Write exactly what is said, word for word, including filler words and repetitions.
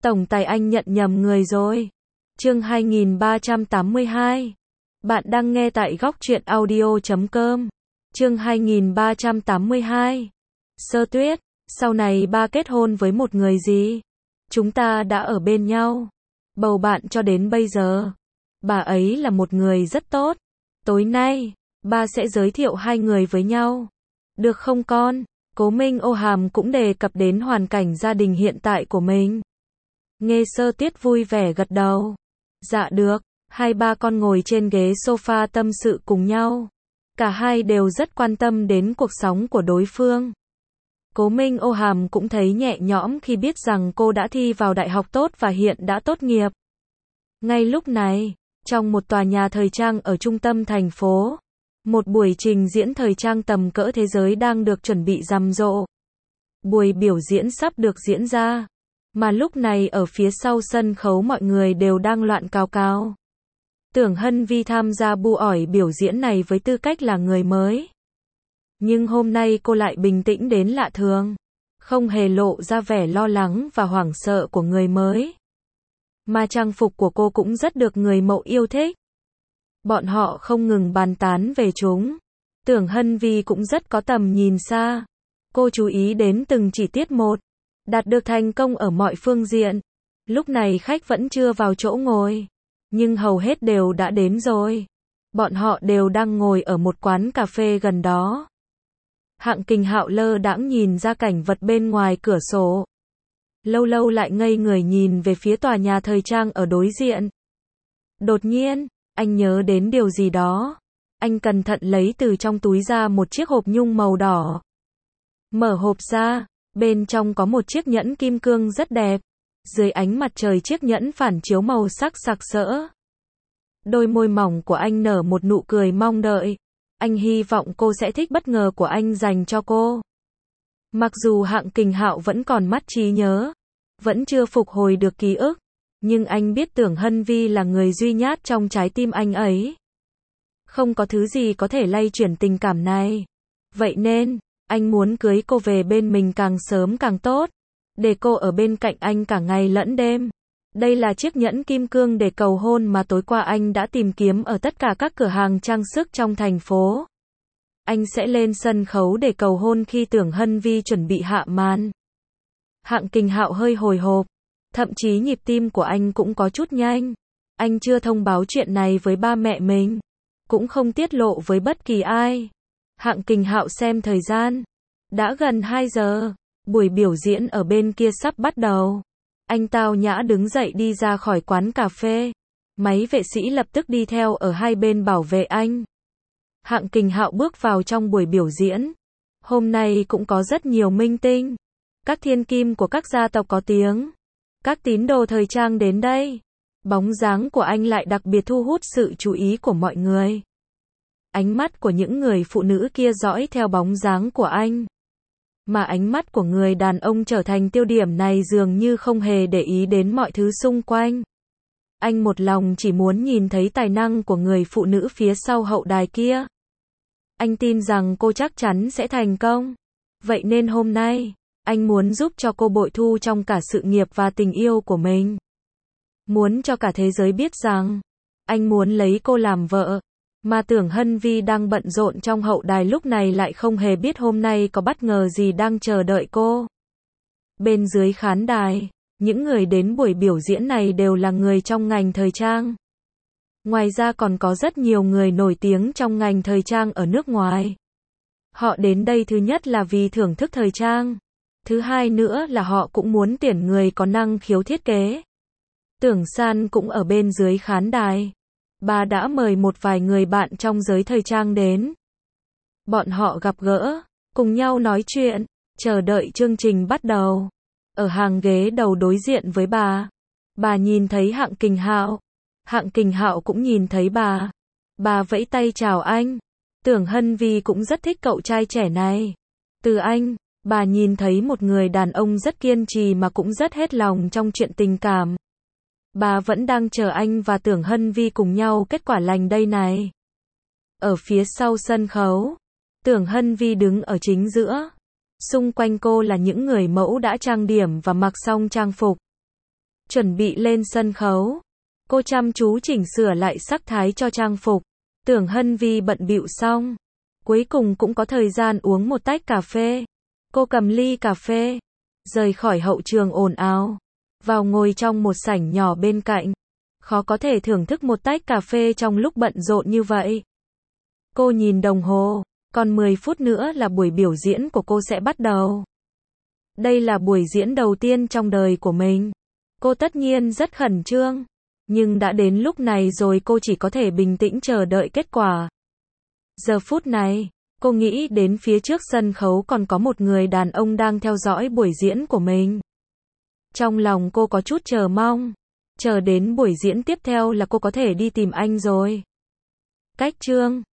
Tổng tài anh nhận nhầm người rồi. Chương hai nghìn ba trăm tám mươi hai. Bạn đang nghe tại góc truyện audio chấm com. Chương hai nghìn ba trăm tám mươi hai. Sơ Tuyết, sau này ba kết hôn với một người gì? Chúng ta đã ở bên nhau, bầu bạn cho đến bây giờ. Bà ấy là một người rất tốt. Tối nay, ba sẽ giới thiệu hai người với nhau. Được không con? Cố Minh Ô Hàm cũng đề cập đến hoàn cảnh gia đình hiện tại của mình. Nghe Sơ Tuyết vui vẻ gật đầu. Dạ được. Hai ba con ngồi trên ghế sofa tâm sự cùng nhau. Cả hai đều rất quan tâm đến cuộc sống của đối phương. Cố Minh Ô Hàm cũng thấy nhẹ nhõm khi biết rằng cô đã thi vào đại học tốt và hiện đã tốt nghiệp. Ngay lúc này, trong một tòa nhà thời trang ở trung tâm thành phố, một buổi trình diễn thời trang tầm cỡ thế giới đang được chuẩn bị rầm rộ. Buổi biểu diễn sắp được diễn ra, mà lúc này ở phía sau sân khấu mọi người đều đang loạn cào cào. Tưởng Hân Vi tham gia bu ỏi biểu diễn này với tư cách là người mới. Nhưng hôm nay cô lại bình tĩnh đến lạ thường, không hề lộ ra vẻ lo lắng và hoảng sợ của người mới. Mà trang phục của cô cũng rất được người mẫu yêu thích. Bọn họ không ngừng bàn tán về chúng. Tưởng Hân Vi cũng rất có tầm nhìn xa. Cô chú ý đến từng chi tiết một, đạt được thành công ở mọi phương diện. Lúc này khách vẫn chưa vào chỗ ngồi, nhưng hầu hết đều đã đến rồi. Bọn họ đều đang ngồi ở một quán cà phê gần đó. Hạng Kình Hạo lơ đãng nhìn ra cảnh vật bên ngoài cửa sổ. Lâu lâu lại ngây người nhìn về phía tòa nhà thời trang ở đối diện. Đột nhiên, anh nhớ đến điều gì đó. Anh cẩn thận lấy từ trong túi ra một chiếc hộp nhung màu đỏ. Mở hộp ra, bên trong có một chiếc nhẫn kim cương rất đẹp. Dưới ánh mặt trời chiếc nhẫn phản chiếu màu sắc sặc sỡ. Đôi môi mỏng của anh nở một nụ cười mong đợi. Anh hy vọng cô sẽ thích bất ngờ của anh dành cho cô. Mặc dù Hạng Kình Hạo vẫn còn mất trí nhớ, vẫn chưa phục hồi được ký ức, nhưng anh biết Tưởng Hân Vi là người duy nhất trong trái tim anh ấy. Không có thứ gì có thể lay chuyển tình cảm này. Vậy nên, anh muốn cưới cô về bên mình càng sớm càng tốt, để cô ở bên cạnh anh cả ngày lẫn đêm. Đây là chiếc nhẫn kim cương để cầu hôn mà tối qua anh đã tìm kiếm ở tất cả các cửa hàng trang sức trong thành phố. Anh sẽ lên sân khấu để cầu hôn khi Tưởng Hân Vi chuẩn bị hạ màn. Hạng Kình Hạo hơi hồi hộp, thậm chí nhịp tim của anh cũng có chút nhanh. Anh chưa thông báo chuyện này với ba mẹ mình, cũng không tiết lộ với bất kỳ ai. Hạng Kình Hạo xem thời gian, đã gần hai giờ, buổi biểu diễn ở bên kia sắp bắt đầu. Anh tao nhã đứng dậy đi ra khỏi quán cà phê. Máy vệ sĩ lập tức đi theo ở hai bên bảo vệ anh. Hạng Kình Hạo bước vào trong buổi biểu diễn. Hôm nay cũng có rất nhiều minh tinh, các thiên kim của các gia tộc có tiếng, các tín đồ thời trang đến đây. Bóng dáng của anh lại đặc biệt thu hút sự chú ý của mọi người. Ánh mắt của những người phụ nữ kia dõi theo bóng dáng của anh. Mà ánh mắt của người đàn ông trở thành tiêu điểm này dường như không hề để ý đến mọi thứ xung quanh. Anh một lòng chỉ muốn nhìn thấy tài năng của người phụ nữ phía sau hậu đài kia. Anh tin rằng cô chắc chắn sẽ thành công. Vậy nên hôm nay, anh muốn giúp cho cô bội thu trong cả sự nghiệp và tình yêu của mình. Muốn cho cả thế giới biết rằng, anh muốn lấy cô làm vợ. Mà Tưởng Hân Vi đang bận rộn trong hậu đài lúc này lại không hề biết hôm nay có bất ngờ gì đang chờ đợi cô. Bên dưới khán đài, những người đến buổi biểu diễn này đều là người trong ngành thời trang. Ngoài ra còn có rất nhiều người nổi tiếng trong ngành thời trang ở nước ngoài. Họ đến đây thứ nhất là vì thưởng thức thời trang. Thứ hai nữa là họ cũng muốn tuyển người có năng khiếu thiết kế. Tưởng San cũng ở bên dưới khán đài. Bà đã mời một vài người bạn trong giới thời trang đến. Bọn họ gặp gỡ, cùng nhau nói chuyện, chờ đợi chương trình bắt đầu. Ở hàng ghế đầu đối diện với bà, bà nhìn thấy Hạng Kình Hạo. Hạng Kình Hạo cũng nhìn thấy bà. Bà vẫy tay chào anh. Tưởng Hân Vi cũng rất thích cậu trai trẻ này. Từ anh, bà nhìn thấy một người đàn ông rất kiên trì mà cũng rất hết lòng trong chuyện tình cảm. Bà vẫn đang chờ anh và Tưởng Hân Vi cùng nhau kết quả lành đây này. Ở phía sau sân khấu, Tưởng Hân Vi đứng ở chính giữa. Xung quanh cô là những người mẫu đã trang điểm và mặc xong trang phục. Chuẩn bị lên sân khấu. Cô chăm chú chỉnh sửa lại sắc thái cho trang phục. Tưởng Hân Vi bận bịu xong, cuối cùng cũng có thời gian uống một tách cà phê. Cô cầm ly cà phê, rời khỏi hậu trường ồn ào, vào ngồi trong một sảnh nhỏ bên cạnh. Khó có thể thưởng thức một tách cà phê trong lúc bận rộn như vậy. Cô nhìn đồng hồ, còn mười phút nữa là buổi biểu diễn của cô sẽ bắt đầu. Đây là buổi diễn đầu tiên trong đời của mình. Cô tất nhiên rất khẩn trương, nhưng đã đến lúc này rồi, cô chỉ có thể bình tĩnh chờ đợi kết quả. Giờ phút này, cô nghĩ đến phía trước sân khấu còn có một người đàn ông đang theo dõi buổi diễn của mình. Trong lòng cô có chút chờ mong, chờ đến buổi diễn tiếp theo là cô có thể đi tìm anh rồi. Cách chương